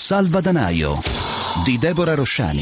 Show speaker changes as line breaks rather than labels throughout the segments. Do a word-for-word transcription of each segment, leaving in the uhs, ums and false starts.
Salvadanaio di Deborah Rosciani.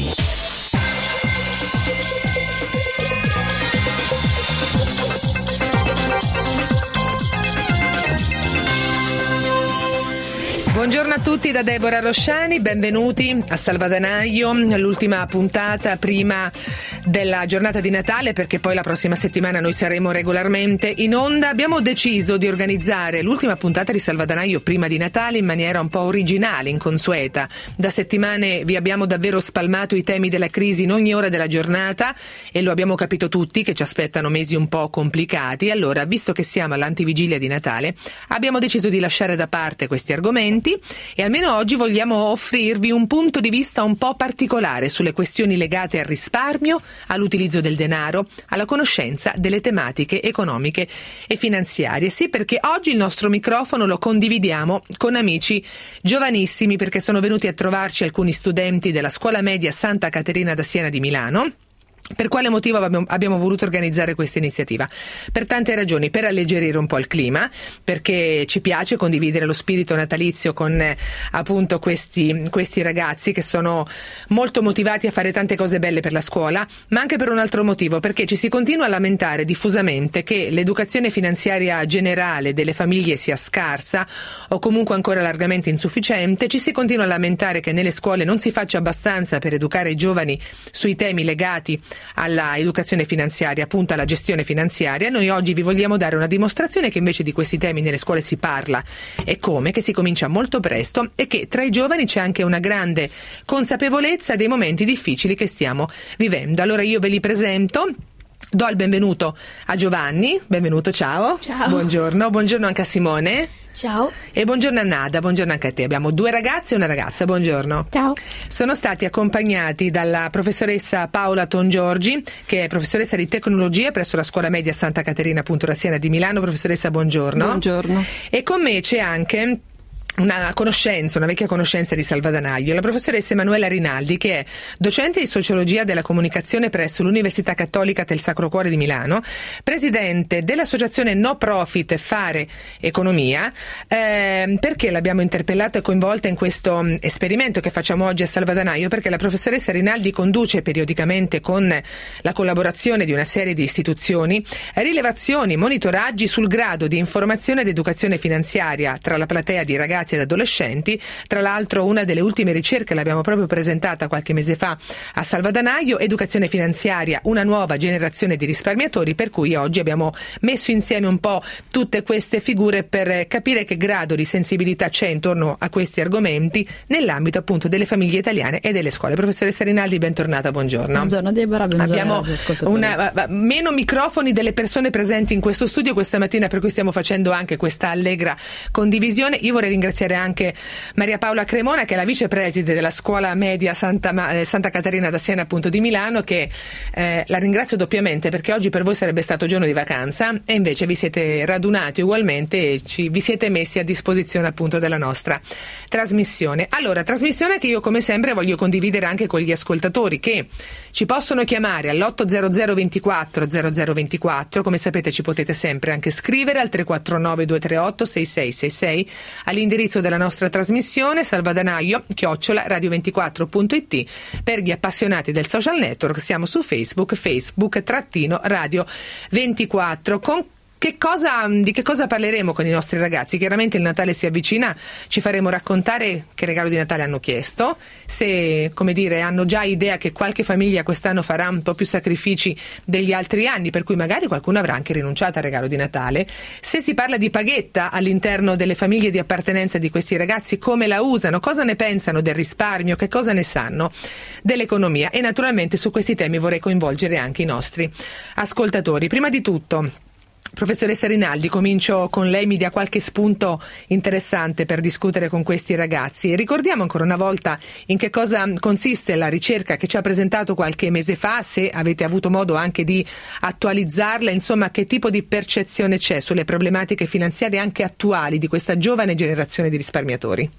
Buongiorno a tutti da Deborah Rosciani, benvenuti a Salvadanaio, l'ultima puntata prima della giornata di Natale, perché poi la prossima settimana noi saremo regolarmente in onda. Abbiamo deciso di organizzare l'ultima puntata di Salvadanaio prima di Natale in maniera un po' originale, inconsueta. Da settimane vi abbiamo davvero spalmato i temi della crisi in ogni ora della giornata e lo abbiamo capito tutti che ci aspettano mesi un po' complicati. Allora, visto che siamo all'antivigilia di Natale, abbiamo deciso di lasciare da parte questi argomenti e almeno oggi vogliamo offrirvi un punto di vista un po' particolare sulle questioni legate al risparmio, all'utilizzo del denaro, alla conoscenza delle tematiche economiche e finanziarie. Sì, perché oggi il nostro microfono lo condividiamo con amici giovanissimi, perché sono venuti a trovarci alcuni studenti della scuola media Santa Caterina da Siena di Milano. Per quale motivo abbiamo voluto organizzare questa iniziativa? Per tante ragioni: per alleggerire un po' il clima, perché ci piace condividere lo spirito natalizio con eh, appunto questi, questi ragazzi che sono molto motivati a fare tante cose belle per la scuola, ma anche per un altro motivo, perché ci si continua a lamentare diffusamente che l'educazione finanziaria generale delle famiglie sia scarsa o comunque ancora largamente insufficiente. Ci si continua a lamentare che nelle scuole non si faccia abbastanza per educare i giovani sui temi legati alla educazione finanziaria, appunto alla gestione finanziaria. Noi oggi vi vogliamo dare una dimostrazione che invece di questi temi nelle scuole si parla, e come, che si comincia molto presto, e che tra i giovani c'è anche una grande consapevolezza dei momenti difficili che stiamo vivendo. Allora io ve li presento. Do il benvenuto a Giovanni. Benvenuto, ciao.
Ciao.
Buongiorno, buongiorno anche a Simone.
Ciao.
E buongiorno a Nada, buongiorno anche a te. Abbiamo due ragazze e una ragazza, buongiorno.
Ciao.
Sono stati accompagnati dalla professoressa Paola Tongiorgi, che è professoressa di tecnologia presso la scuola media Santa Caterina, appunto, da Siena di Milano. Professoressa, buongiorno.
Buongiorno.
E con me c'è anche una conoscenza, una vecchia conoscenza di Salvadanaio, la professoressa Emanuela Rinaldi, che è docente di sociologia della comunicazione presso l'Università Cattolica del Sacro Cuore di Milano, presidente dell'associazione no profit Fare Economia. Eh, perché l'abbiamo interpellata e coinvolta in questo um, esperimento che facciamo oggi a Salvadanaio? Perché la professoressa Rinaldi conduce periodicamente, con la collaborazione di una serie di istituzioni, rilevazioni, monitoraggi sul grado di informazione ed educazione finanziaria tra la platea di ragazzi ed adolescenti. Tra l'altro, una delle ultime ricerche l'abbiamo proprio presentata qualche mese fa a Salvadanaio: educazione finanziaria, una nuova generazione di risparmiatori, per cui oggi abbiamo messo insieme un po' tutte queste figure per capire che grado di sensibilità c'è intorno a questi argomenti nell'ambito appunto delle famiglie italiane e delle scuole. Professoressa Rinaldi, bentornata, buongiorno.
Buongiorno Deborah, buongiorno.
Abbiamo una, meno microfoni delle persone presenti in questo studio questa mattina, per cui stiamo facendo anche questa allegra condivisione. Io vorrei ringraziare anche Maria Paola Cremona, che è la vicepreside della scuola media Santa, eh, Santa Caterina da Siena, appunto, di Milano, che eh, la ringrazio doppiamente, perché oggi per voi sarebbe stato giorno di vacanza e invece vi siete radunati ugualmente e ci, vi siete messi a disposizione appunto della nostra trasmissione. Allora, trasmissione che io come sempre voglio condividere anche con gli ascoltatori, che ci possono chiamare all'otto zero zero ventiquattro zero zero ventiquattro. Come sapete ci potete sempre anche scrivere al tre quattro nove due tre otto sei sei sei sei all'indirizzo della nostra trasmissione salvadanaio chiocciola radio ventiquattro punto it. Per gli appassionati del social network siamo su Facebook, Facebook trattino radio ventiquattro. Con Che cosa, di che cosa parleremo con i nostri ragazzi? Chiaramente il Natale si avvicina, ci faremo raccontare che regalo di Natale hanno chiesto, se, come dire, hanno già idea che qualche famiglia quest'anno farà un po' più sacrifici degli altri anni, per cui magari qualcuno avrà anche rinunciato al regalo di Natale. Se si parla di paghetta all'interno delle famiglie di appartenenza di questi ragazzi, come la usano, cosa ne pensano del risparmio, che cosa ne sanno dell'economia. E naturalmente su questi temi vorrei coinvolgere anche i nostri ascoltatori. Prima di tutto, professoressa Rinaldi, comincio con lei, mi dia qualche spunto interessante per discutere con questi ragazzi. Ricordiamo ancora una volta in che cosa consiste la ricerca che ci ha presentato qualche mese fa, se avete avuto modo anche di attualizzarla, insomma che tipo di percezione c'è sulle problematiche finanziarie anche attuali di questa giovane generazione di risparmiatori.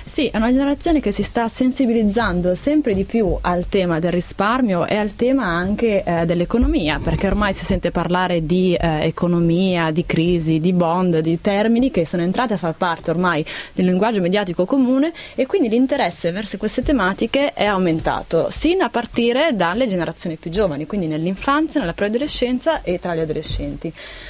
Sì, è una generazione che si sta sensibilizzando sempre di più al tema del risparmio e al tema anche eh, dell'economia, perché ormai si sente parlare di eh, economia, di crisi, di bond, di termini che sono entrati a far parte ormai del linguaggio mediatico comune, e quindi l'interesse verso queste tematiche è aumentato, sin a partire dalle generazioni più giovani, quindi nell'infanzia, nella preadolescenza e tra gli adolescenti.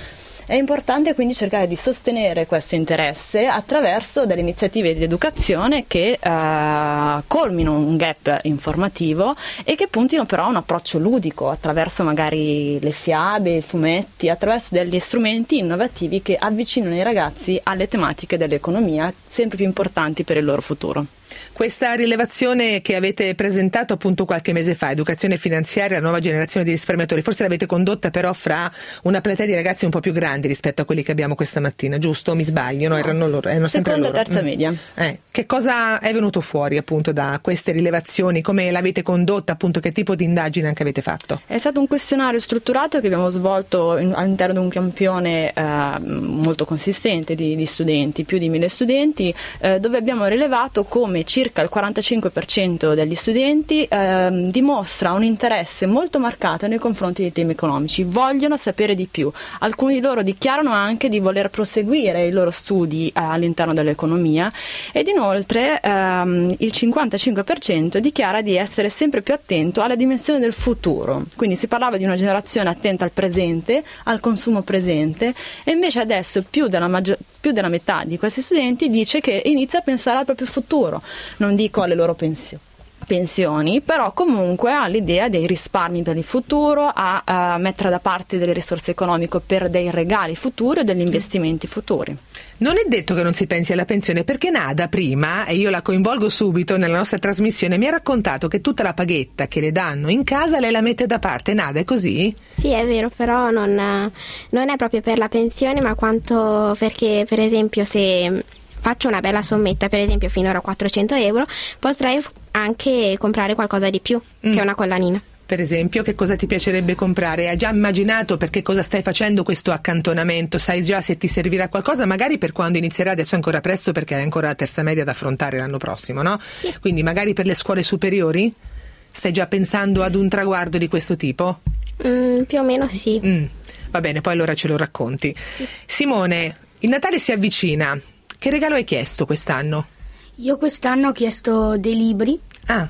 È importante quindi cercare di sostenere questo interesse attraverso delle iniziative di educazione che eh, colmino un gap informativo e che puntino però a un approccio ludico, attraverso magari le fiabe, i fumetti, attraverso degli strumenti innovativi che avvicinano i ragazzi alle tematiche dell'economia, sempre più importanti per il loro futuro.
Questa rilevazione che avete presentato appunto qualche mese fa, educazione finanziaria, nuova generazione di risparmiatori, forse l'avete condotta però fra una platea di ragazzi un po' più grandi rispetto a quelli che abbiamo questa mattina, giusto? Mi sbaglio? No, erano loro, erano sempre
Seconda
loro.
terza
mm.
media.
Eh, che cosa è venuto fuori appunto da queste rilevazioni? Come l'avete condotta? Appunto, che tipo di indagine anche avete fatto?
È stato un questionario strutturato che abbiamo svolto in, all'interno di un campione eh, molto consistente di, di studenti, più di mille studenti, eh, dove abbiamo rilevato come circa il quarantacinque per cento degli studenti eh, dimostra un interesse molto marcato nei confronti dei temi economici, vogliono sapere di più. Alcuni di loro dichiarano anche di voler proseguire i loro studi eh, all'interno dell'economia, ed inoltre ehm, il cinquantacinque per cento dichiara di essere sempre più attento alla dimensione del futuro. Quindi si parlava di una generazione attenta al presente, al consumo presente, e invece adesso più della, maggior, più della metà di questi studenti dice che inizia a pensare al proprio futuro. Non dico alle loro pensioni. pensioni, però comunque ha l'idea dei risparmi per il futuro, a, a mettere da parte delle risorse economiche per dei regali futuri o degli investimenti futuri.
Non è detto che non si pensi alla pensione, perché Nada prima, e io la coinvolgo subito nella nostra trasmissione, mi ha raccontato che tutta la paghetta che le danno in casa lei la mette da parte. Nada, è così?
Sì, è vero, però non, non è proprio per la pensione, ma quanto perché, per esempio, se faccio una bella sommetta, per esempio finora quattrocento euro, potrei anche comprare qualcosa di più, mm. che è una collanina.
Per esempio, che cosa ti piacerebbe comprare? Hai già immaginato perché cosa stai facendo questo accantonamento? Sai già se ti servirà qualcosa, magari per quando inizierà? Adesso è ancora presto perché hai ancora la terza media da affrontare l'anno prossimo, no?
Sì.
Quindi magari per le scuole superiori? Stai già pensando ad un traguardo di questo tipo?
Mm, più o meno sì.
Mm. Va bene, poi allora ce lo racconti. Sì. Simone, il Natale si avvicina. Che regalo hai chiesto quest'anno?
Io quest'anno ho chiesto dei libri.
Ah.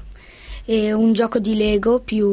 E un gioco di Lego più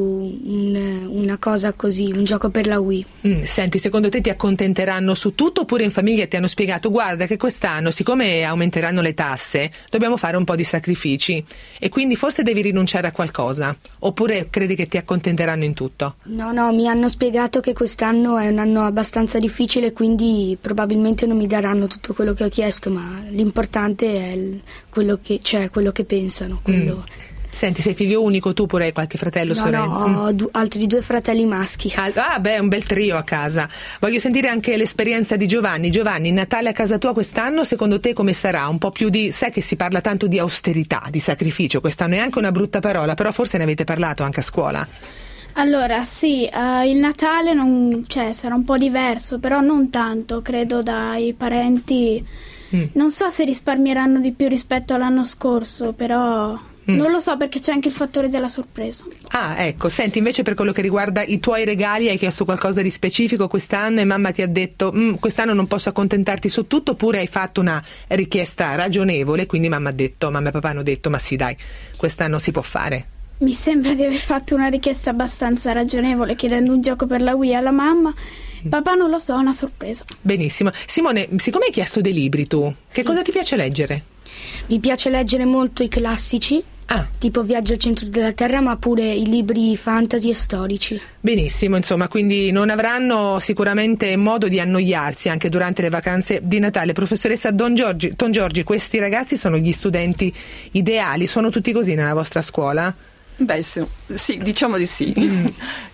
un, una cosa così, un gioco per la Wii.
Mm, senti, secondo te ti accontenteranno su tutto, oppure in famiglia ti hanno spiegato guarda che quest'anno, siccome aumenteranno le tasse, dobbiamo fare un po' di sacrifici e quindi forse devi rinunciare a qualcosa, oppure credi che ti accontenteranno in tutto?
No, no, mi hanno spiegato che quest'anno è un anno abbastanza difficile, quindi probabilmente non mi daranno tutto quello che ho chiesto, ma l'importante è il, quello che cioè quello che pensano, quello...
Mm. Senti, sei figlio unico tu, oppure hai qualche fratello o
no,
sorella?
No, ho mm. du- altri due fratelli maschi.
Ah, beh, un bel trio a casa. Voglio sentire anche l'esperienza di Giovanni. Giovanni, Natale a casa tua quest'anno, secondo te come sarà? Un po' più di... Sai che si parla tanto di austerità, di sacrificio. Quest'anno è anche una brutta parola, però forse ne avete parlato anche a scuola.
Allora, sì, uh, il Natale non, cioè, sarà un po' diverso, però non tanto, credo, dai parenti. Mm. Non so se risparmieranno di più rispetto all'anno scorso, però... Mm. Non lo so, perché c'è anche il fattore della sorpresa.
Ah, ecco, senti, invece per quello che riguarda i tuoi regali, hai chiesto qualcosa di specifico quest'anno e mamma ti ha detto quest'anno non posso accontentarti su tutto, oppure hai fatto una richiesta ragionevole, quindi mamma ha detto, mamma e papà hanno detto ma sì dai, quest'anno si può fare?
Mi sembra di aver fatto una richiesta abbastanza ragionevole, chiedendo un gioco per la Wii alla mamma. Papà non lo so, è una sorpresa.
Benissimo. Simone, siccome hai chiesto dei libri tu, che sì. cosa ti piace leggere?
Mi piace leggere molto i classici, ah. tipo Viaggio al centro della Terra, ma pure i libri fantasy e storici.
Benissimo, insomma, quindi non avranno sicuramente modo di annoiarsi anche durante le vacanze di Natale. Professoressa Don Giorgi, Don Giorgi, questi ragazzi sono gli studenti ideali, sono tutti così nella vostra scuola?
Beh, sì, sì, diciamo di sì.
Mm.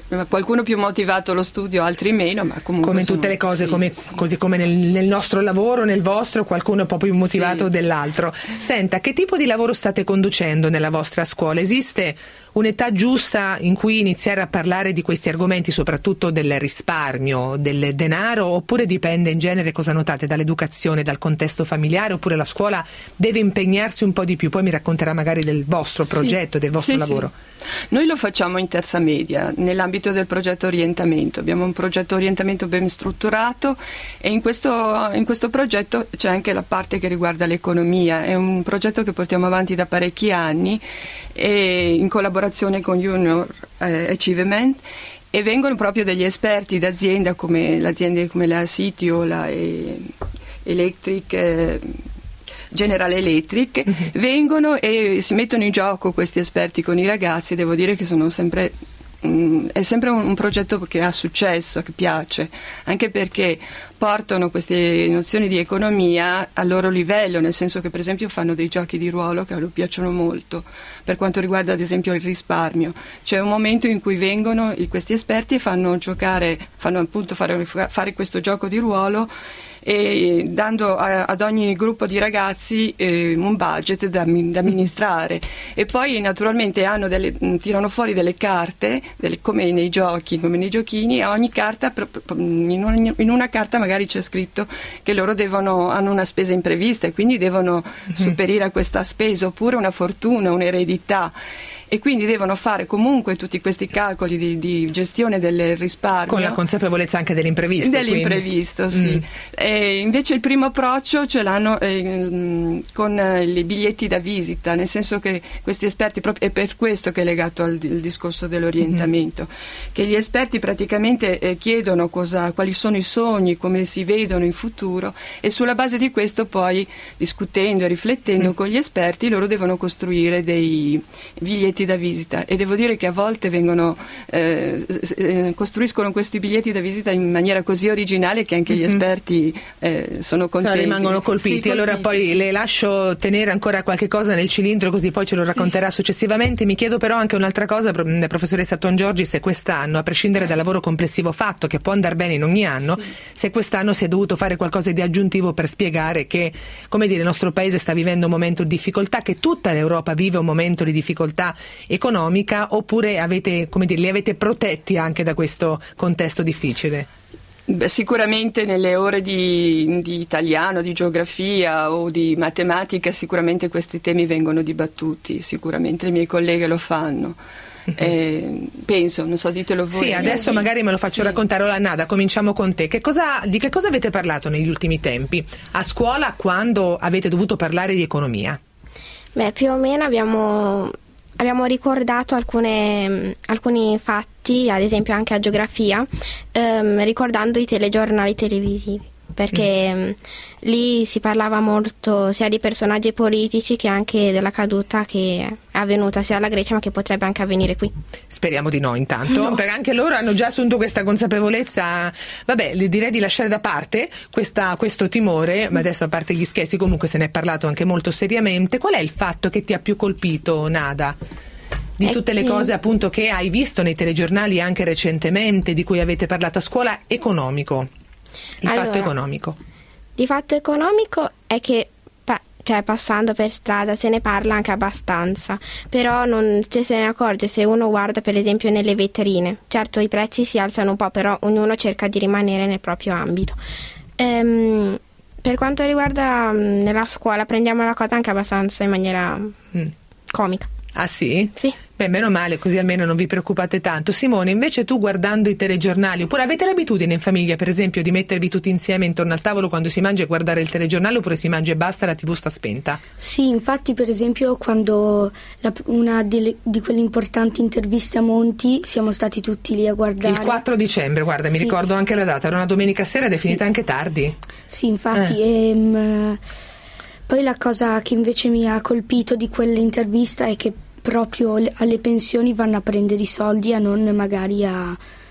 qualcuno più motivato allo studio, altri meno, ma comunque
come in
sono,
tutte le cose,
sì,
come,
sì.
così come nel, nel nostro lavoro, nel vostro, qualcuno è un po' più motivato
Sì.
dell'altro. Senta, che tipo di lavoro state conducendo nella vostra scuola? Esiste un'età giusta in cui iniziare a parlare di questi argomenti, soprattutto del risparmio, del denaro, oppure dipende in genere, cosa notate, dall'educazione, dal contesto familiare, oppure la scuola deve impegnarsi un po' di più? Poi mi racconterà magari del vostro progetto,
sì.
del vostro
sì,
lavoro.
Sì. Noi lo facciamo in terza media nell'ambito del progetto orientamento. Abbiamo un progetto orientamento ben strutturato e in questo, in questo progetto c'è anche la parte che riguarda l'economia. È un progetto che portiamo avanti da parecchi anni e in collaborazione con Junior eh, Achievement, e vengono proprio degli esperti d'azienda come l'azienda come la City o la eh, Electric eh, General Electric, uh-huh. vengono e si mettono in gioco questi esperti con i ragazzi. Devo dire che sono sempre mh, è sempre un, un progetto che ha successo, che piace, anche perché portano queste nozioni di economia al loro livello, nel senso che per esempio fanno dei giochi di ruolo che a loro piacciono molto. Per quanto riguarda ad esempio il risparmio, c'è un momento in cui vengono questi esperti e fanno giocare, fanno appunto fare, fare questo gioco di ruolo, e dando a, ad ogni gruppo di ragazzi eh, un budget da, da amministrare, e poi naturalmente hanno delle, tirano fuori delle carte delle, come nei giochi, come nei giochini, e a ogni carta, in, un, in una carta magari c'è scritto che loro devono, hanno una spesa imprevista e quindi devono mm-hmm. superare a questa spesa, oppure una fortuna, un'eredità, e quindi devono fare comunque tutti questi calcoli di, di gestione del risparmio,
con la consapevolezza anche dell'imprevisto.
Dell'imprevisto, quindi. Sì. Mm. E invece il primo approccio ce l'hanno eh, con eh, i biglietti da visita, nel senso che questi esperti, proprio, è per questo che è legato al, al discorso dell'orientamento, mm. che gli esperti praticamente eh, chiedono cosa, quali sono i sogni, come si vedono in futuro, e sulla base di questo poi, discutendo e riflettendo mm. con gli esperti, loro devono costruire dei biglietti da visita. E devo dire che a volte vengono eh, eh, costruiscono questi biglietti da visita in maniera così originale che anche gli mm-hmm. esperti eh, sono contenti,
cioè, rimangono colpiti. Sì, allora colpiti, poi sì. le lascio tenere ancora qualche cosa nel cilindro, così poi ce lo racconterà sì. successivamente. Mi chiedo però anche un'altra cosa, professoressa Tongiorgi, se quest'anno, a prescindere dal lavoro complessivo fatto, che può andare bene in ogni anno, sì. se quest'anno si è dovuto fare qualcosa di aggiuntivo per spiegare che, come dire, il nostro paese sta vivendo un momento di difficoltà, che tutta l'Europa vive un momento di difficoltà economica, oppure avete, come dire, li avete protetti anche da questo contesto difficile?
Beh, sicuramente nelle ore di, di italiano, di geografia o di matematica sicuramente questi temi vengono dibattuti, sicuramente i miei colleghi lo fanno. Eh, penso, non so, ditelo voi.
Sì, adesso
sì.
magari me lo faccio sì. raccontare. Ora, Nada, cominciamo con te. Che cosa, di che cosa avete parlato negli ultimi tempi a scuola quando avete dovuto parlare di economia?
Beh, più o meno abbiamo Abbiamo ricordato alcune, alcuni fatti, ad esempio anche a geografia, ehm, ricordando i telegiornali televisivi, perché mm. lì si parlava molto sia di personaggi politici che anche della caduta che è avvenuta sia alla Grecia, ma che potrebbe anche avvenire qui.
Speriamo di no, intanto,
no.
perché anche loro hanno già assunto questa consapevolezza. Vabbè, direi di lasciare da parte questa, questo timore, ma adesso, a parte gli scherzi, comunque se ne è parlato anche molto seriamente. Qual è il fatto che ti ha più colpito, Nada? Di tutte le cose appunto che hai visto nei telegiornali anche recentemente, di cui avete parlato a scuola, economico. Il
allora,
fatto economico.
Il fatto economico è che pa- cioè passando per strada se ne parla anche abbastanza, però non ci se ne accorge se uno guarda per esempio nelle vetrine. Certo, i prezzi si alzano un po', però ognuno cerca di rimanere nel proprio ambito. Ehm, per quanto riguarda mh, nella scuola, prendiamo la cosa anche abbastanza in maniera mm. comica.
Ah sì?
Sì.
Beh, meno male, così almeno non vi preoccupate tanto. Simone, invece tu, guardando i telegiornali, oppure avete l'abitudine in famiglia, per esempio, di mettervi tutti insieme intorno al tavolo quando si mangia e guardare il telegiornale, oppure si mangia e basta, la tivù sta spenta?
Sì, infatti, per esempio, quando la, una di, di quelle importanti interviste a Monti, siamo stati tutti lì a guardare.
Il quattro dicembre, guarda, mi
sì.
ricordo anche la data, era una domenica sera ed è finita sì. anche tardi.
Sì, infatti, eh. ehm, poi la cosa che invece mi ha colpito di quell'intervista è che proprio alle pensioni vanno a prendere i soldi, a non magari a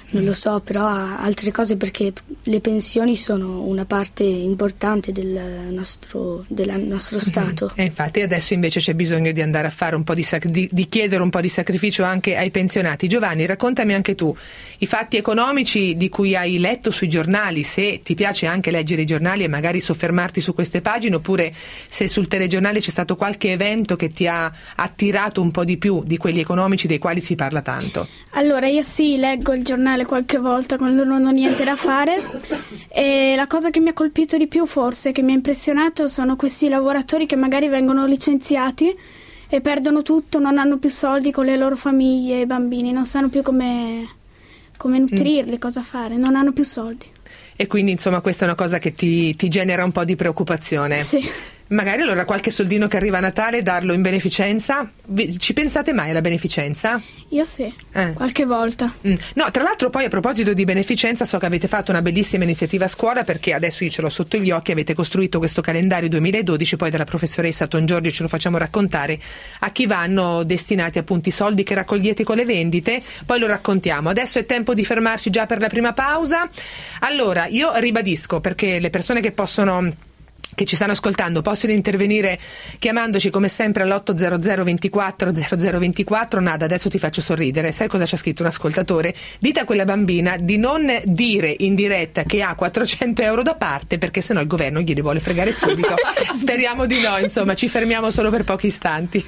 non lo so, però altre cose, perché le pensioni sono una parte importante del nostro, del nostro Stato.
E infatti adesso invece c'è bisogno di andare a fare un po' di, sac- di, di chiedere un po' di sacrificio anche ai pensionati. Giovanni, raccontami anche tu i fatti economici di cui hai letto sui giornali, se ti piace anche leggere i giornali e magari soffermarti su queste pagine, oppure se sul telegiornale c'è stato qualche evento che ti ha attirato un po' di più di quelli economici dei quali si parla tanto.
Allora, io sì, leggo il giornale qualche volta quando non ho niente da fare, e la cosa che mi ha colpito di più, forse, che mi ha impressionato, sono questi lavoratori che magari vengono licenziati e perdono tutto, non hanno più soldi con le loro famiglie e i bambini, non sanno più come, come nutrirli, mm. cosa fare, non hanno più soldi.
E quindi insomma questa è una cosa che ti, ti genera un po' di preoccupazione.
Sì.
Magari allora qualche soldino che arriva a Natale darlo in beneficenza? Ci pensate mai alla beneficenza?
Io sì,
eh.
qualche volta.
Mm. No, tra l'altro poi a proposito di beneficenza so che avete fatto una bellissima iniziativa a scuola, perché adesso io ce l'ho sotto gli occhi, avete costruito questo calendario duemiladodici, poi dalla professoressa Tongiorgi ce lo facciamo raccontare, a chi vanno destinati appunto i soldi che raccogliete con le vendite, poi lo raccontiamo. Adesso è tempo di fermarci già per la prima pausa. Allora, io ribadisco, perché le persone che possono che ci stanno ascoltando possono intervenire chiamandoci come sempre all'otto zero zero ventiquattro zero zero ventiquattro. Nada, adesso ti faccio sorridere, sai cosa c'ha scritto un ascoltatore? Dite a quella bambina di non dire in diretta che ha quattrocento euro da parte, perché sennò il governo glieli vuole fregare subito. Speriamo di no, insomma, ci fermiamo solo per pochi istanti.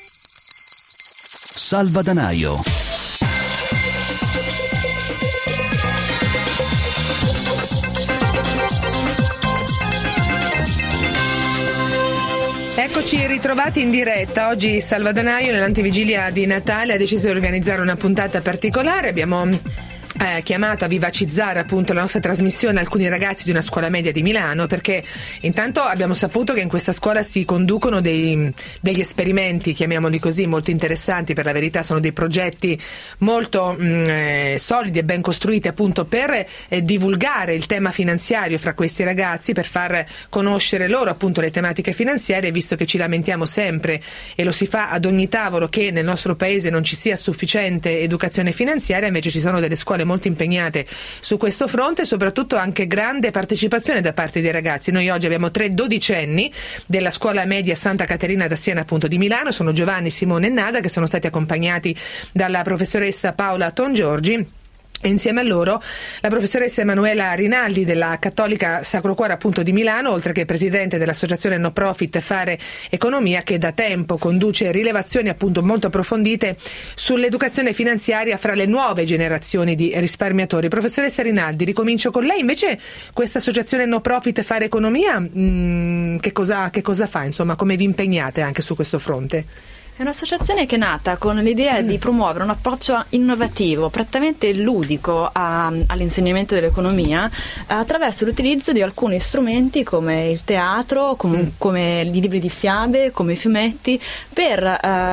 Salvadanaio.
Eccoci ritrovati in diretta. Oggi Salvadanaio, nell'antivigilia di Natale, ha deciso di organizzare una puntata particolare. Abbiamo Eh, chiamato a vivacizzare appunto la nostra trasmissione alcuni ragazzi di una scuola media di Milano, perché intanto abbiamo saputo che in questa scuola si conducono dei, degli esperimenti, chiamiamoli così, molto interessanti. Per la verità sono dei progetti molto mh, eh, solidi e ben costruiti appunto per eh, divulgare il tema finanziario fra questi ragazzi, per far conoscere loro appunto le tematiche finanziarie, visto che ci lamentiamo sempre, e lo si fa ad ogni tavolo, che nel nostro paese non ci sia sufficiente educazione finanziaria. Invece ci sono delle scuole molto impegnate su questo fronte, e soprattutto anche grande partecipazione da parte dei ragazzi. Noi oggi abbiamo tre dodicenni della scuola media Santa Caterina da Siena appunto di Milano, sono Giovanni, Simone e Nada, che sono stati accompagnati dalla professoressa Paola Tongiorgi. E insieme a loro la professoressa Emanuela Rinaldi della Cattolica Sacro Cuore appunto di Milano, oltre che presidente dell'associazione no profit Fare Economia, che da tempo conduce rilevazioni appunto molto approfondite sull'educazione finanziaria fra le nuove generazioni di risparmiatori. Professoressa Rinaldi, ricomincio con lei. Invece questa associazione no profit Fare Economia mh, che cosa, che cosa fa? Insomma, come vi impegnate anche su questo fronte?
È un'associazione che è nata con l'idea di promuovere un approccio innovativo, prettamente ludico a, all'insegnamento dell'economia, attraverso l'utilizzo di alcuni strumenti come il teatro, com, mm. come i libri di fiabe, come i fumetti, per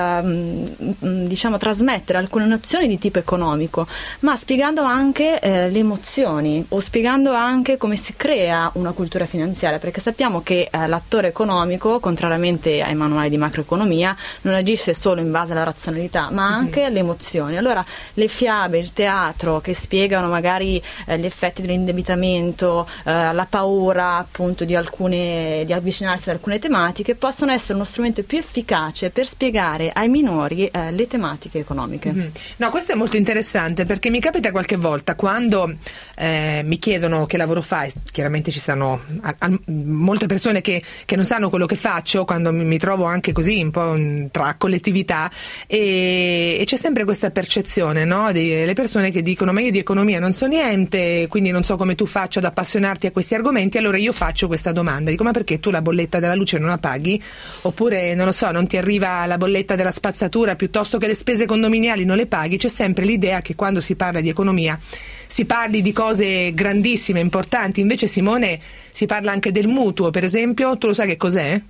eh, diciamo trasmettere alcune nozioni di tipo economico, ma spiegando anche eh, le emozioni, o spiegando anche come si crea una cultura finanziaria, perché sappiamo che eh, l'attore economico, contrariamente ai manuali di macroeconomia, non agisce solo in base alla razionalità, ma anche alle emozioni. Allora le fiabe, il teatro che spiegano magari eh, gli effetti dell'indebitamento, eh, la paura appunto di alcune di avvicinarsi ad alcune tematiche, possono essere uno strumento più efficace per spiegare ai minori eh, le tematiche economiche.
Mm-hmm. No, questo è molto interessante, perché mi capita qualche volta quando eh, mi chiedono che lavoro fai, chiaramente ci sono a, a, molte persone che, che non sanno quello che faccio, quando mi, mi trovo anche così un po' in, tra collettività, e, e c'è sempre questa percezione, no? Delle persone che dicono: ma io di economia non so niente, quindi non so come tu faccio ad appassionarti a questi argomenti. Allora io faccio questa domanda, dico: ma perché tu la bolletta della luce non la paghi? Oppure non lo so, non ti arriva la bolletta della spazzatura, piuttosto che le spese condominiali non le paghi? C'è sempre l'idea che quando si parla di economia si parli di cose grandissime, importanti. Invece, Simone, si parla anche del mutuo, per esempio. Tu lo sai che cos'è?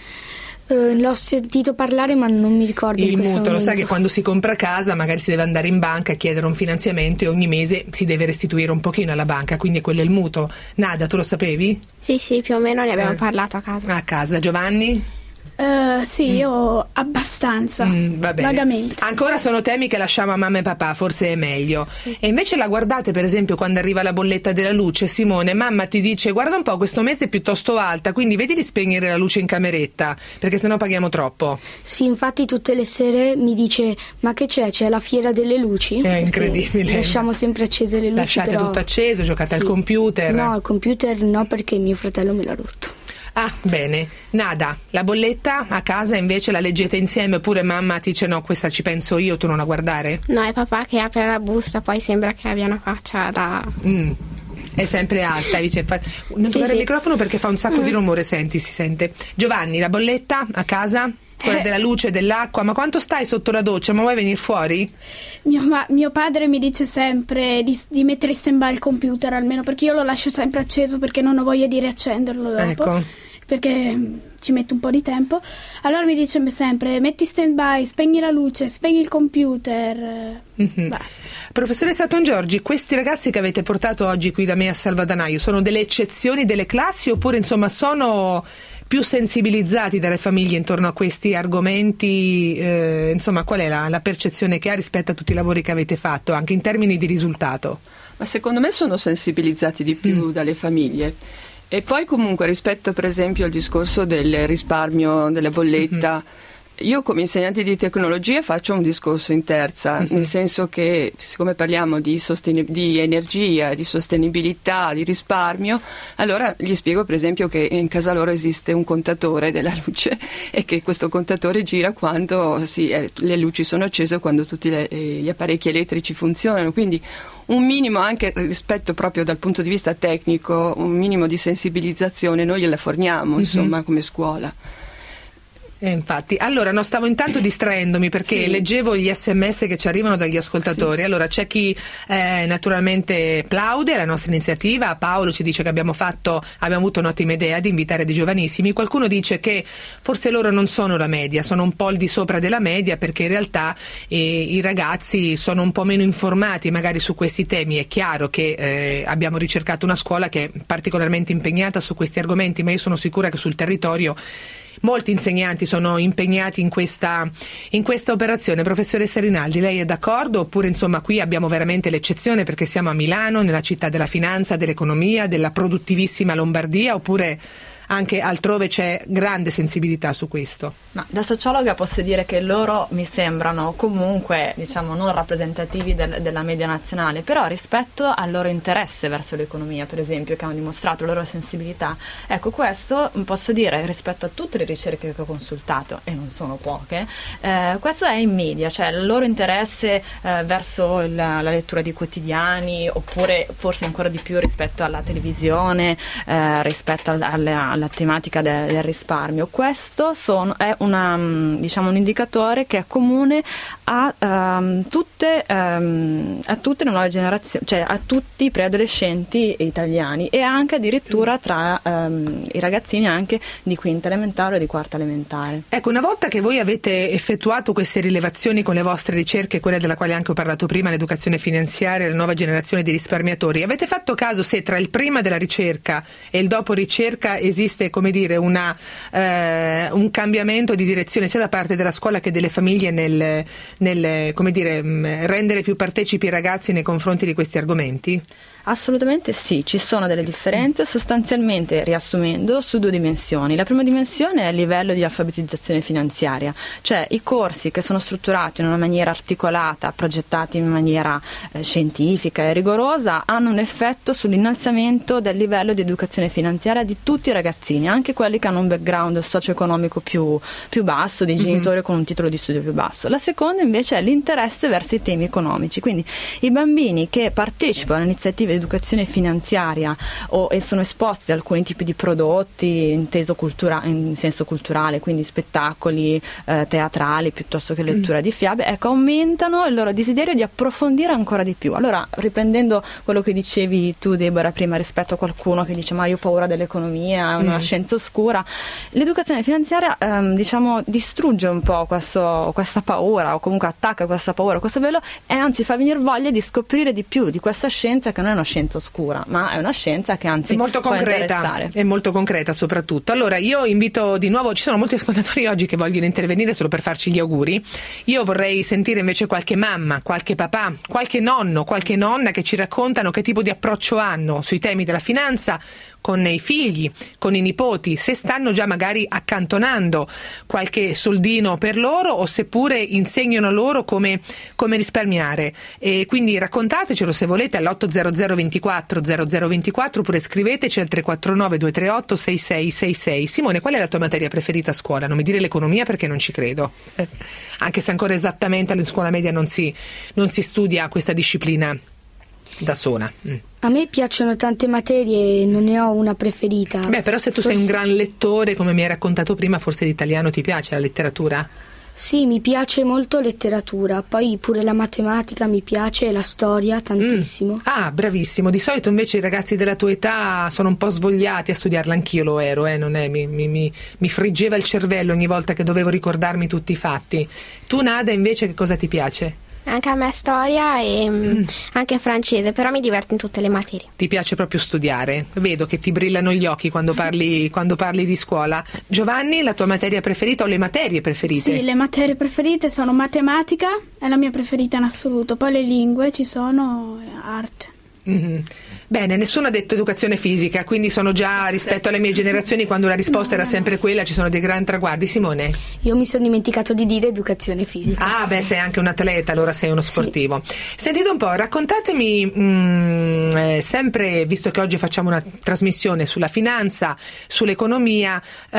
Uh, l'ho sentito parlare, ma non mi ricordo.
Il
in questo
mutuo,
momento.
lo sai che quando si compra casa magari si deve andare in banca a chiedere un finanziamento, e ogni mese si deve restituire un pochino alla banca, quindi quello è il mutuo. Nada, tu lo sapevi?
Sì, sì, più o meno ne abbiamo
eh.
parlato a casa.
A casa. Giovanni?
Uh, sì, mm. io abbastanza,
mm, va bene.
Vagamente.
Ancora sono temi che lasciamo a mamma e papà, forse è meglio. E invece la guardate, per esempio, quando arriva la bolletta della luce, Simone, mamma ti dice guarda un po', questo mese è piuttosto alta, quindi vedi di spegnere la luce in cameretta, perché sennò paghiamo troppo.
Sì, infatti tutte le sere mi dice ma che c'è? C'è la fiera delle luci?
È incredibile.
Lasciamo sempre accese le luci.
Lasciate
però...
tutto acceso, giocate sì. al computer?
No, al computer no, perché mio fratello me l'ha rotto.
Ah, bene. Nada, la bolletta a casa invece la leggete insieme, oppure mamma ti dice no, questa ci penso io, tu non la guardare?
No, è papà che apre la busta, poi sembra che abbia una faccia da...
Mm. È sempre alta, dice, fa... non toccare sì, il sì. microfono perché fa un sacco mm. di rumore, senti, si sente. Giovanni, la bolletta a casa? Quella della luce, dell'acqua, ma quanto stai sotto la doccia? Ma vuoi venire fuori?
Mio, ma, mio padre mi dice sempre di, di mettere in stand-by il computer, almeno perché io lo lascio sempre acceso perché non ho voglia di riaccenderlo dopo. Ecco. Perché ci mette un po' di tempo. Allora mi dice sempre metti stand-by, spegni la luce, spegni il computer. Mm-hmm. Basta.
Professoressa Tongiorgi, questi ragazzi che avete portato oggi qui da me a Salvadanaio sono delle eccezioni delle classi, oppure insomma sono più sensibilizzati dalle famiglie intorno a questi argomenti? Eh, insomma, qual è la, la percezione che ha rispetto a tutti i lavori che avete fatto, anche in termini di risultato?
Ma secondo me sono sensibilizzati di più mm. dalle famiglie. E poi comunque rispetto per esempio al discorso del risparmio della bolletta, mm-hmm. io come insegnante di tecnologia faccio un discorso in terza, mm-hmm. nel senso che siccome parliamo di, sosten- di energia, di sostenibilità, di risparmio, allora gli spiego per esempio che in casa loro esiste un contatore della luce e che questo contatore gira quando sì, eh, le luci sono accese, quando tutti le, eh, gli apparecchi elettrici funzionano, quindi un minimo anche rispetto proprio dal punto di vista tecnico, un minimo di sensibilizzazione noi gliela forniamo, mm-hmm. insomma, come scuola.
Eh, infatti, allora no, stavo intanto distraendomi perché sì. leggevo gli sms che ci arrivano dagli ascoltatori. Sì. Allora c'è chi eh, naturalmente plaude alla nostra iniziativa. Paolo ci dice che abbiamo fatto abbiamo avuto un'ottima idea di invitare dei giovanissimi. Qualcuno dice che forse loro non sono la media, sono un po' al di sopra della media, perché in realtà eh, i ragazzi sono un po' meno informati magari su questi temi. È chiaro che eh, abbiamo ricercato una scuola che è particolarmente impegnata su questi argomenti, ma io sono sicura che sul territorio molti insegnanti sono impegnati in questa, in questa operazione. Professoressa Rinaldi, lei è d'accordo? Oppure insomma qui abbiamo veramente l'eccezione perché siamo a Milano, nella città della finanza, dell'economia, della produttivissima Lombardia, oppure anche altrove c'è grande sensibilità su questo?
Ma da sociologa posso dire che loro mi sembrano comunque, diciamo, non rappresentativi del, della media nazionale, però rispetto al loro interesse verso l'economia, per esempio, che hanno dimostrato la loro sensibilità, ecco, questo posso dire rispetto a tutte le ricerche che ho consultato, e non sono poche, eh, questo è in media, cioè il loro interesse eh, verso la, la lettura di quotidiani, oppure forse ancora di più rispetto alla televisione, eh, rispetto al, alla alla tematica del, del risparmio. Questo sono, è una, diciamo, un indicatore che è comune a, um, tutte, um, a tutte le nuove generazioni, cioè a tutti i preadolescenti italiani, e anche addirittura tra um, i ragazzini anche di quinta elementare o di quarta elementare.
Ecco, una volta che voi avete effettuato queste rilevazioni con le vostre ricerche, quelle della quale anche ho parlato prima, l'educazione finanziaria e la nuova generazione di risparmiatori, avete fatto caso se tra il prima della ricerca e il dopo ricerca esiste esiste, come dire, una, eh, un cambiamento di direzione sia da parte della scuola che delle famiglie nel, nel come dire, rendere più partecipi i ragazzi nei confronti di questi argomenti?
Assolutamente sì, ci sono delle differenze, sostanzialmente riassumendo su due dimensioni. La prima dimensione è il livello di alfabetizzazione finanziaria, cioè i corsi che sono strutturati in una maniera articolata, progettati in maniera eh, scientifica e rigorosa, hanno un effetto sull'innalzamento del livello di educazione finanziaria di tutti i ragazzini, anche quelli che hanno un background socio-economico più, più basso, dei genitori mm-hmm. con un titolo di studio più basso. La seconda invece è l'interesse verso i temi economici, quindi i bambini che partecipano a iniziative educazione finanziaria o e sono esposti ad alcuni tipi di prodotti inteso cultura, in senso culturale, quindi spettacoli eh, teatrali piuttosto che lettura mm. di fiabe, ecco, aumentano il loro desiderio di approfondire ancora di più. Allora, riprendendo quello che dicevi tu, Deborah, prima rispetto a qualcuno che dice ma io ho paura dell'economia, è una mm. scienza oscura, l'educazione finanziaria ehm, diciamo distrugge un po' questo, questa paura, o comunque attacca questa paura, questo velo, e anzi fa venire voglia di scoprire di più di questa scienza che non è una una scienza oscura, ma è una scienza che anzi
è molto
può
concreta,
interessare.
è molto concreta soprattutto. Allora io invito di nuovo, ci sono molti ascoltatori oggi che vogliono intervenire solo per farci gli auguri. Io vorrei sentire invece qualche mamma, qualche papà, qualche nonno, qualche nonna che ci raccontano che tipo di approccio hanno sui temi della finanza con i figli, con i nipoti, se stanno già magari accantonando qualche soldino per loro o seppure insegnano loro come, come risparmiare. E quindi raccontatecelo se volete all'otto zero zero ventiquattro zero zero ventiquattro oppure scriveteci al tre quattro nove due tre otto sei sei sei sei. Simone, qual è la tua materia preferita a scuola? Non mi dire l'economia perché non ci credo, eh, anche se ancora esattamente alla scuola media non si, non si studia questa disciplina da sola. Mm.
A me piacciono tante materie e non ne ho una preferita.
Beh, però se tu
Forse...
sei un gran lettore, come mi hai raccontato prima, forse l'italiano ti piace, la letteratura?
Sì, mi piace molto letteratura, poi pure la matematica mi piace e la storia tantissimo.
Mm. Ah, bravissimo. Di solito invece i ragazzi della tua età sono un po' svogliati a studiarla, anch'io lo ero, eh? Non è, mi, mi, mi, mi friggeva il cervello ogni volta che dovevo ricordarmi tutti i fatti. Tu, Nada, invece che cosa ti piace?
Anche a me storia e mm. anche francese, però mi diverto in tutte le materie.
Ti piace proprio studiare? Vedo che ti brillano gli occhi quando parli, quando parli di scuola. Giovanni, la tua materia preferita o le materie preferite?
Sì, le materie preferite sono matematica, è la mia preferita in assoluto, poi le lingue ci sono, arte.
Mm-hmm. Bene, nessuno ha detto educazione fisica, quindi sono già rispetto alle mie generazioni quando la risposta no, era sempre quella, ci sono dei grandi traguardi. Simone?
Io mi sono dimenticato di dire educazione fisica.
Ah, beh, sei anche un atleta, allora sei uno sportivo. Sì. Sentite un po', raccontatemi mh, eh, sempre, visto che oggi facciamo una trasmissione sulla finanza, sull'economia,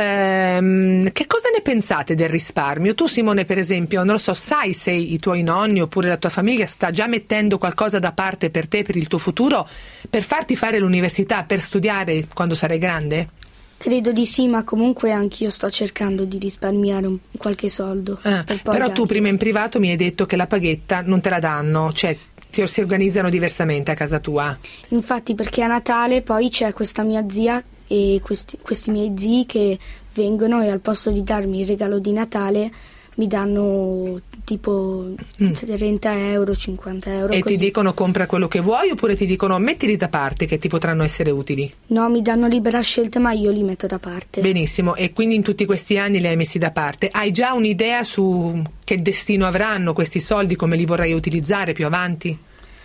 ehm, che cosa ne pensate del risparmio? Tu, Simone, per esempio, non lo so, sai se i tuoi nonni oppure la tua famiglia sta già mettendo qualcosa da parte per te, per il tuo futuro, per farti fare l'università, per studiare quando sarai grande?
Credo di sì, ma comunque anch'io sto cercando di risparmiare un, qualche soldo.
Ah,
per poi
però
darli.
Tu prima in privato mi hai detto che la paghetta non te la danno, cioè ti si organizzano diversamente a casa tua.
Infatti, perché a Natale poi c'è questa mia zia e questi, questi miei zii che vengono e al posto di darmi il regalo di Natale mi danno tipo mm. trenta euro, cinquanta euro.
E
così.
Ti dicono compra quello che vuoi oppure ti dicono mettili da parte che ti potranno essere utili?
No, mi danno libera scelta ma io li metto da parte.
Benissimo, e quindi in tutti questi anni li hai messi da parte. Hai già un'idea su che destino avranno questi soldi, come li vorrai utilizzare più avanti?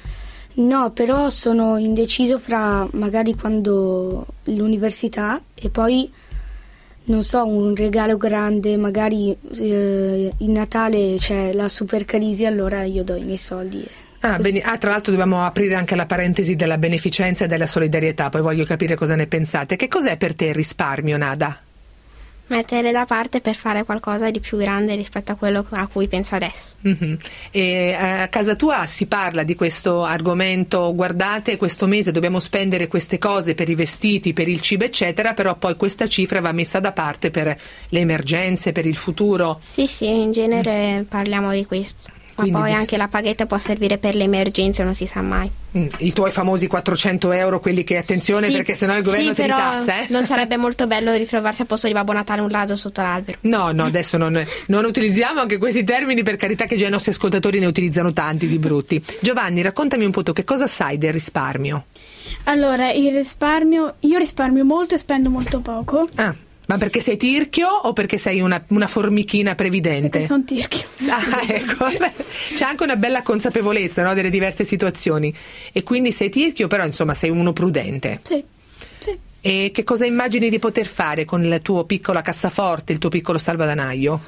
No, però sono indeciso fra magari quando l'università e poi non so, un regalo grande, magari eh, in Natale c'è la super crisi, allora io do i miei soldi.
Ah, bene. Ah, tra l'altro dobbiamo aprire anche la parentesi della beneficenza e della solidarietà, poi voglio capire cosa ne pensate. Che cos'è per te il risparmio, Nada?
Mettere da parte per fare qualcosa di più grande rispetto a quello a cui penso adesso.
Mm-hmm. E a casa tua si parla di questo argomento, guardate questo mese dobbiamo spendere queste cose per i vestiti, per il cibo eccetera, però poi questa cifra va messa da parte per le emergenze, per il futuro.
Sì sì, in genere mm. parliamo di questo. Ma quindi poi anche la paghetta può servire per le emergenze, non si sa mai.
Mm, I tuoi famosi quattrocento euro, quelli che, attenzione, sì, perché sennò il governo
sì,
ti ritassa. Eh?
Non sarebbe molto bello ritrovarsi a posto di Babbo Natale un ladro sotto l'albero.
No, no, adesso non, non utilizziamo anche questi termini, per carità, che già i nostri ascoltatori ne utilizzano tanti di brutti. Giovanni, raccontami un po' tu, che cosa sai del risparmio?
Allora, il risparmio, io risparmio molto e spendo molto poco.
Ah. Ma perché sei tirchio o perché sei una, una formichina previdente?
Perché sono tirchio.
Ah, ecco. C'è anche una bella consapevolezza, no, delle diverse situazioni. E quindi sei tirchio, però insomma sei uno prudente.
Sì, sì.
E che cosa immagini di poter fare con la tua piccola cassaforte, il tuo piccolo salvadanaio?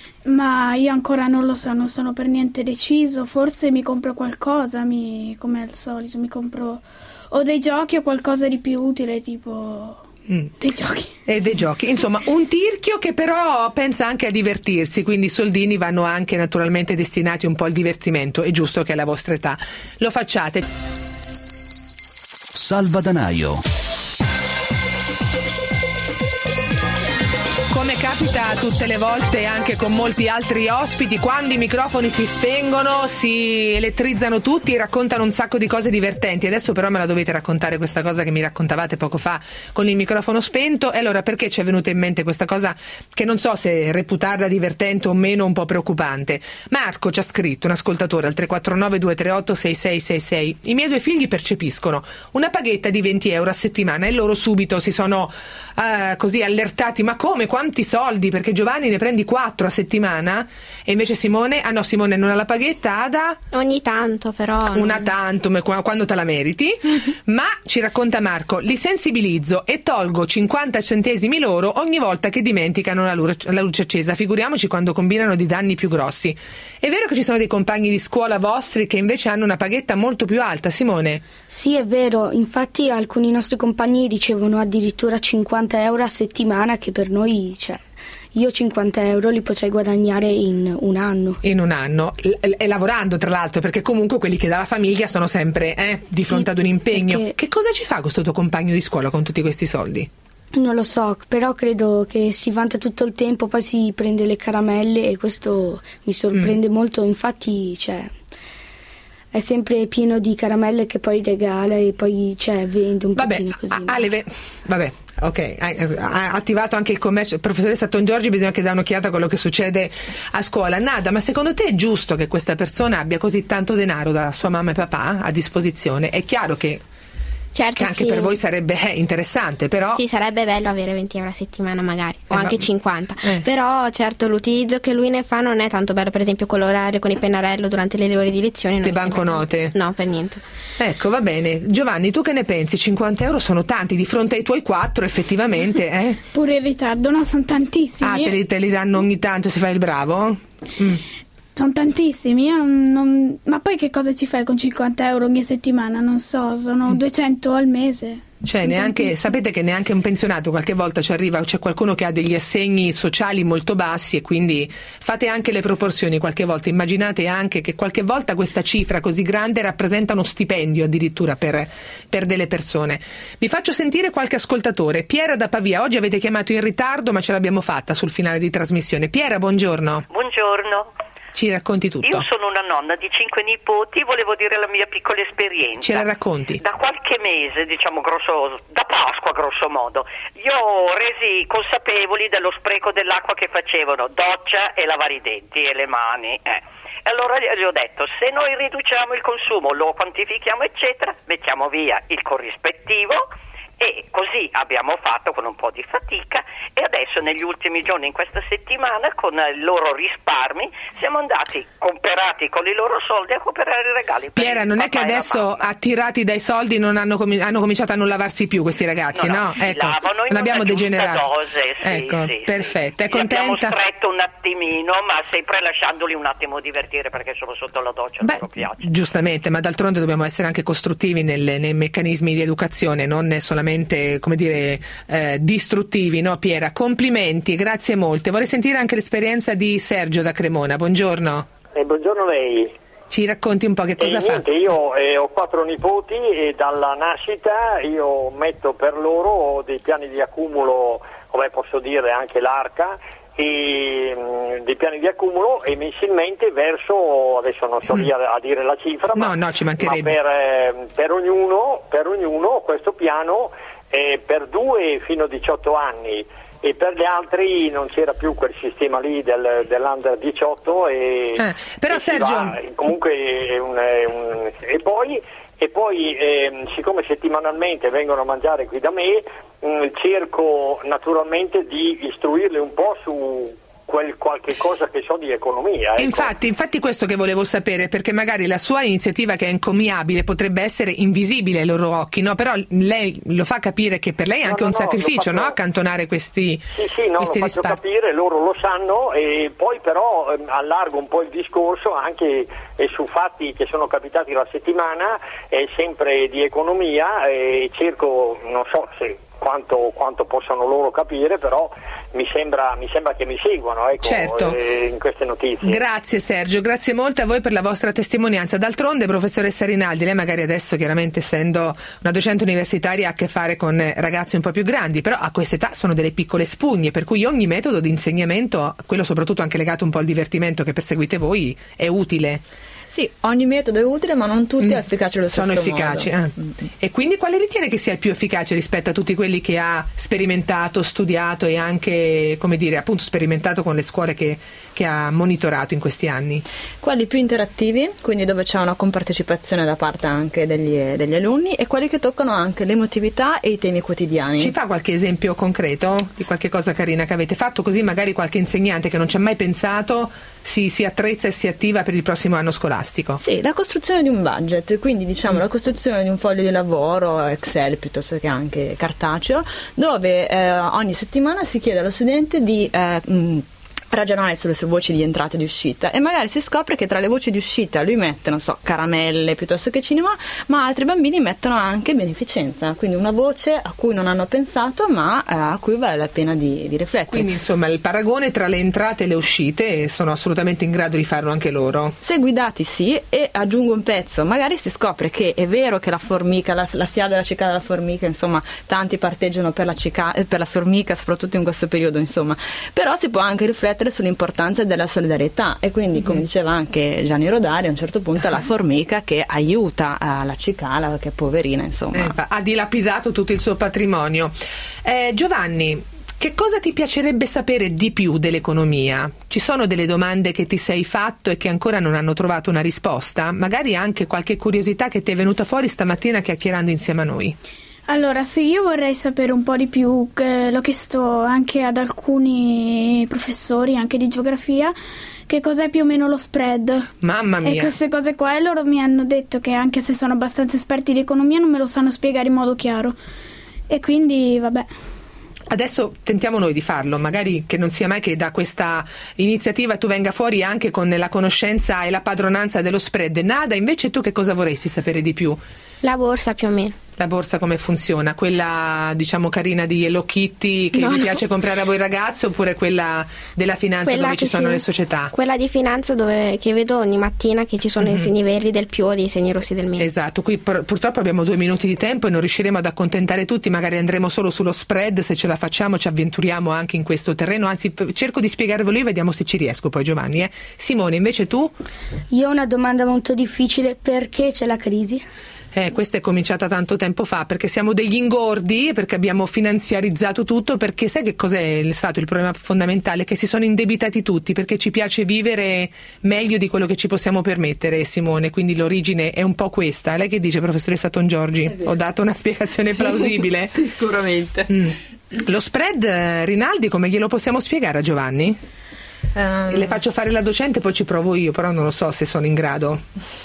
Ma io ancora non lo so, non sono per niente deciso. Forse mi compro qualcosa, mi, come al solito, mi compro o dei giochi o qualcosa di più utile, tipo... Mm. Dei giochi.
E dei giochi, insomma un tirchio che però pensa anche a divertirsi, quindi i soldini vanno anche naturalmente destinati un po' al divertimento, è giusto che alla vostra età lo facciate.
Salvadanaio.
Come capita tutte le volte anche con molti altri ospiti, quando i microfoni si spengono si elettrizzano tutti e raccontano un sacco di cose divertenti. Adesso però me la dovete raccontare questa cosa che mi raccontavate poco fa con il microfono spento. E allora, perché ci è venuta in mente questa cosa che non so se reputarla divertente o meno, un po' preoccupante? Marco ci ha scritto, un ascoltatore, al tre quattro nove due tre otto sei sei sei sei: i miei due figli percepiscono una paghetta di venti euro a settimana e loro subito si sono uh, così allertati: ma come, quanti soldi? Perché Giovanni ne prendi quattro a settimana e invece Simone, ah no, Simone non ha la paghetta, Ada?
Ogni tanto però.
Una tantum, quando te la meriti. Ma ci racconta Marco: li sensibilizzo e tolgo cinquanta centesimi loro ogni volta che dimenticano la luce, la luce accesa, figuriamoci quando combinano di danni più grossi. È vero che ci sono dei compagni di scuola vostri che invece hanno una paghetta molto più alta, Simone?
Sì, è vero, infatti alcuni nostri compagni ricevono addirittura cinquanta euro a settimana, che per noi, cioè, io cinquanta euro li potrei guadagnare in un anno.
In un anno, e, e lavorando tra l'altro, perché comunque quelli che dà la famiglia sono sempre eh, di fronte sì, ad un impegno. Perché... Che cosa ci fa questo tuo compagno di scuola con tutti questi soldi?
Non lo so, però credo che si vanta tutto il tempo, poi si prende le caramelle e questo mi sorprende mm. molto, infatti, cioè... è sempre pieno di caramelle che poi regala e poi cioè, vende un
vabbè,
pochino così.
Ale, ve- vabbè, ok, ha attivato anche il commercio. Professoressa Tongiorgi, bisogna che dà un'occhiata a quello che succede a scuola. Nada, ma secondo te è giusto che questa persona abbia così tanto denaro da sua mamma e papà a disposizione? È chiaro che
Certo
che anche
sì.
per voi sarebbe eh, interessante, però
sì, sarebbe bello avere venti euro a settimana magari, o
eh,
anche
ma...
cinquanta,
eh.
però certo l'utilizzo che lui ne fa non è tanto bello, per esempio colorare con il pennarello durante le ore di lezione.
Le banconote?
No, per niente.
Ecco, va bene. Giovanni, tu che ne pensi? cinquanta euro sono tanti di fronte ai tuoi quattro, effettivamente, eh?
Pure in ritardo, no, sono tantissimi.
Ah, te li, te li danno ogni tanto se fai il bravo? Mm.
Sono tantissimi, io non... ma poi che cosa ci fai con cinquanta euro ogni settimana? Non so, sono duecento al mese.
Cioè, neanche, sapete che neanche un pensionato qualche volta ci arriva, c'è qualcuno che ha degli assegni sociali molto bassi, e quindi fate anche le proporzioni qualche volta, immaginate anche che qualche volta questa cifra così grande rappresenta uno stipendio addirittura per, per delle persone. Vi faccio sentire qualche ascoltatore. Piera da Pavia, oggi avete chiamato in ritardo ma ce l'abbiamo fatta sul finale di trasmissione. Piera, buongiorno.
Buongiorno.
Ci racconti tutto.
Io sono una nonna di cinque nipoti, volevo dire la mia piccola esperienza.
Ce la racconti?
Da qualche mese, diciamo grosso, da Pasqua grosso modo, io ho resi consapevoli dello spreco dell'acqua che facevano, doccia e lavare i denti e le mani. Eh. E allora gli ho detto, se noi riduciamo il consumo, lo quantifichiamo eccetera, mettiamo via il corrispettivo. E così abbiamo fatto con un po' di fatica, e adesso negli ultimi giorni, in questa settimana, con i loro risparmi siamo andati comperati con i loro soldi a comprare i regali.
Piera, non è che adesso attirati dai soldi non hanno, com- hanno cominciato a non lavarsi più questi ragazzi, no? no?
no
ecco,
lavano in
non abbiamo degenerato.
Dose, sì,
ecco,
sì,
perfetto.
Sì.
È contenta?
Abbiamo stretto un attimino, ma sempre lasciandoli un attimo divertire perché sono sotto la doccia.
Beh,
loro piace.
Giustamente, ma d'altronde dobbiamo essere anche costruttivi nelle, nei meccanismi di educazione, non solamente come dire eh, distruttivi, no Piera? Complimenti, grazie molte. Vorrei sentire anche l'esperienza di Sergio da Cremona. Buongiorno.
Eh, buongiorno a lei.
Ci racconti un po' che cosa
eh,
fa?
Niente, io eh, ho quattro nipoti e dalla nascita io metto per loro dei piani di accumulo, come posso dire anche l'arca, e mh, dei piani di accumulo, e mensilmente verso, adesso non so mm. a dire la cifra,
no,
ma,
no, ci mancherebbe.
ma per, eh, per ognuno per ognuno questo piano è per due fino a diciotto anni, e per gli altri non c'era più quel sistema lì del, dell'under diciotto, e,
eh, però
e
Sergio
va, comunque è un, è un, e poi E poi eh, siccome settimanalmente vengono a mangiare qui da me, mh, cerco naturalmente di istruirli un po' su quel qualche cosa che so di economia. Ecco.
Infatti, infatti questo che volevo sapere, perché magari la sua iniziativa, che è encomiabile, potrebbe essere invisibile ai loro occhi, no? Però lei lo fa capire che per lei è anche
no,
un
no,
sacrificio,
faccio...
no? Accantonare questi
Sì, sì, no,
questi
lo faccio
risparmi.
capire, loro lo sanno, e poi però eh, allargo un po' il discorso anche eh, su fatti che sono capitati la settimana, eh, sempre di economia, e cerco, non so se quanto, quanto possano loro capire, però mi sembra, mi sembra che mi seguano, ecco,
certo.
eh, in queste notizie.
Grazie Sergio, grazie molto a voi per la vostra testimonianza. D'altronde, professoressa Rinaldi, lei magari adesso, chiaramente essendo una docente universitaria, ha a che fare con ragazzi un po' più grandi, però a questa età sono delle piccole spugne, per cui ogni metodo di insegnamento, quello soprattutto anche legato un po' al divertimento che perseguite voi, è utile.
Sì, ogni metodo è utile, ma non tutti
mm.
è efficace allo stesso
Sono efficaci.
modo.
Eh. Mm. E quindi quale ritiene che sia il più efficace rispetto a tutti quelli che ha sperimentato, studiato e anche, come dire, appunto sperimentato con le scuole che, che ha monitorato in questi anni?
Quelli più interattivi, quindi dove c'è una compartecipazione da parte anche degli, degli alunni, e quelli che toccano anche l'emotività e i temi quotidiani.
Ci fa qualche esempio concreto di qualche cosa carina che avete fatto, così magari qualche insegnante che non ci ha mai pensato si, si attrezza e si attiva per il prossimo anno scolastico?
Sì, la costruzione di un budget, quindi diciamo mm. la costruzione di un foglio di lavoro Excel piuttosto che anche cartaceo, dove eh, ogni settimana si chiede allo studente di eh, mh, ragionare sulle sue voci di entrata e di uscita, e magari si scopre che tra le voci di uscita lui mette, non so, caramelle piuttosto che cinema, ma altri bambini mettono anche beneficenza, quindi una voce a cui non hanno pensato ma eh, a cui vale la pena di, di riflettere.
Quindi insomma il paragone tra le entrate e le uscite sono assolutamente in grado di farlo anche loro.
Se guidati sì, e aggiungo un pezzo, magari si scopre che è vero che la formica, la, la fiaba della cicala della formica, insomma tanti parteggiano per la, cica, per la formica soprattutto in questo periodo, insomma, però si può anche riflettere sull'importanza della solidarietà, e quindi come diceva anche Gianni Rodari, a un certo punto la formica che aiuta la cicala che è poverina, insomma
eh, ha dilapidato tutto il suo patrimonio. eh, Giovanni, che cosa ti piacerebbe sapere di più dell'economia? Ci sono delle domande che ti sei fatto e che ancora non hanno trovato una risposta? Magari anche qualche curiosità che ti è venuta fuori stamattina chiacchierando insieme a noi.
Allora, sì, io vorrei sapere un po' di più, che l'ho chiesto anche ad alcuni professori, anche di geografia, che cos'è più o meno lo spread.
Mamma mia!
E queste cose qua, e loro mi hanno detto che anche se sono abbastanza esperti di economia non me lo sanno spiegare in modo chiaro. E quindi, vabbè...
Adesso tentiamo noi di farlo, magari che non sia mai che da questa iniziativa tu venga fuori anche con la conoscenza e la padronanza dello spread. Nada, invece tu che cosa vorresti sapere di più?
La borsa più o meno.
La borsa come funziona? Quella diciamo carina di Hello Kitty che
no,
vi
no.
piace comprare a voi ragazzi, oppure quella della finanza
quella
dove ci sono
si...
le società?
Quella di finanza dove che vedo ogni mattina che ci sono mm-hmm. i segni verdi del più e i segni rossi del meno.
Esatto, qui pur- purtroppo abbiamo due minuti di tempo e non riusciremo ad accontentare tutti, magari andremo solo sullo spread, se ce la facciamo ci avventuriamo anche in questo terreno, anzi p- cerco di spiegarvelo io, vediamo se ci riesco poi Giovanni. Eh? Simone, invece tu?
Io ho una domanda molto difficile, perché c'è la crisi?
Eh, questa è cominciata tanto tempo fa, perché siamo degli ingordi, perché abbiamo finanziarizzato tutto, perché sai che cos'è stato il problema fondamentale? Che si sono indebitati tutti, perché ci piace vivere meglio di quello che ci possiamo permettere, Simone, quindi l'origine è un po' questa. Lei che dice, professoressa Tongiorgi? Ho dato una spiegazione
sì,
plausibile?
Sì, sicuramente.
Mm. Lo spread, Rinaldi, come glielo possiamo spiegare a Giovanni? Um, Le faccio fare la docente, poi ci provo io, però non lo so se sono in grado.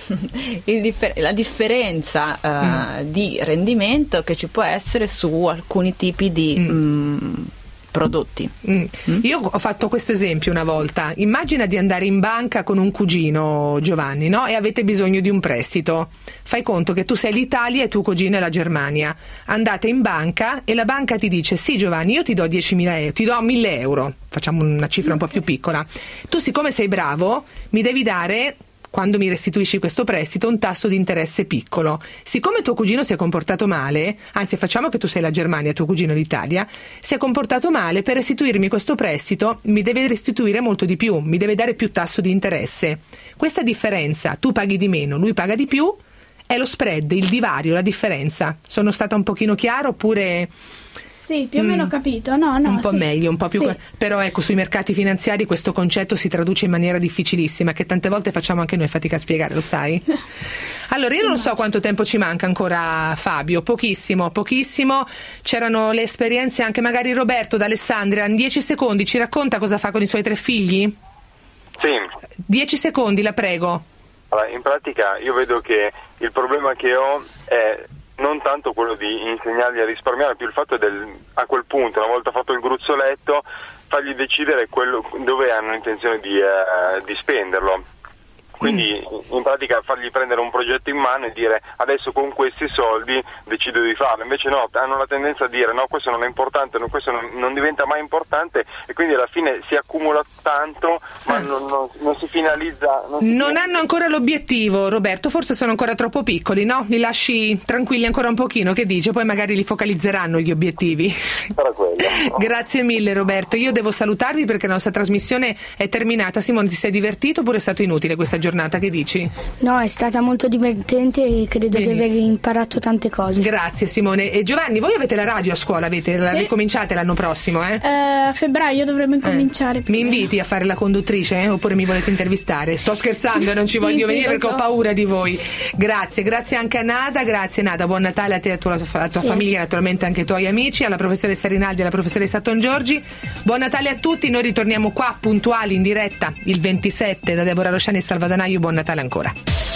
Il differ- la differenza uh, mm. di rendimento che ci può essere su alcuni tipi di mm. mh, prodotti.
Mm. Mm. Io ho fatto questo esempio una volta. Immagina di andare in banca con un cugino, Giovanni, no? E avete bisogno di un prestito. Fai conto che tu sei l'Italia e tuo cugino è la Germania. Andate in banca e la banca ti dice: sì Giovanni, io ti do diecimila euro, ti do mille euro, facciamo una cifra un po' più piccola. Tu, siccome sei bravo, mi devi dare, quando mi restituisci questo prestito, un tasso di interesse piccolo. Siccome tuo cugino si è comportato male, anzi facciamo che tu sei la Germania, tuo cugino l'Italia, si è comportato male, per restituirmi questo prestito mi deve restituire molto di più, mi deve dare più tasso di interesse. Questa differenza, tu paghi di meno, lui paga di più, è lo spread, il divario, la differenza. Sono stata un pochino chiara oppure...
Sì, più o meno ho capito, no, no,
un po'
sì.
meglio, un po' più,
sì.
Però ecco, sui mercati finanziari questo concetto si traduce in maniera difficilissima, che tante volte facciamo anche noi fatica a spiegare, lo sai? Allora io non so quanto tempo ci manca ancora, Fabio, pochissimo, pochissimo. C'erano le esperienze anche magari Roberto d'Alessandria, in dieci secondi ci racconta cosa fa con i suoi tre figli?
Sì.
Dieci secondi, la prego.
Allora, in pratica io vedo che il problema che ho è non tanto quello di insegnargli a risparmiare, più il fatto del, a quel punto, una volta fatto il gruzzoletto, fargli decidere quello dove hanno intenzione di, eh, di spenderlo. quindi mm. in pratica fargli prendere un progetto in mano e dire adesso con questi soldi decido di farlo, invece no, hanno la tendenza a dire no, questo non è importante, no, questo non, non diventa mai importante, e quindi alla fine si accumula tanto ma ah. non, non, non si finalizza. Non, si
non hanno ancora l'obiettivo, Roberto, forse sono ancora troppo piccoli, no? Li lasci tranquilli ancora un pochino, che dice? Poi magari li focalizzeranno gli obiettivi.
Sarà quello.
Grazie mille Roberto, io devo salutarvi perché la nostra trasmissione è terminata. Simone, ti sei divertito oppure è stato inutile questa giornata? Che dici?
No, è stata molto divertente e credo Bene. di aver imparato tante cose.
Grazie Simone. E Giovanni, voi avete la radio a scuola? Avete la
sì.
ricominciate l'anno prossimo? Eh?
Eh, a febbraio dovremmo incominciare.
Eh. Mi inviti a fare la conduttrice eh? oppure mi volete intervistare? Sto scherzando, non ci
sì,
voglio
sì,
venire perché
so.
ho paura di voi. Grazie, grazie anche a Nada, grazie Nada, buon Natale a te e a tua, a tua sì. famiglia, naturalmente anche ai tuoi amici, alla professoressa Rinaldi e alla professoressa Tongiorgi. Buon Natale a tutti, noi ritorniamo qua puntuali in diretta il ventisette da Deborah Rosciani e Salvadanaio. Buon Natale ancora.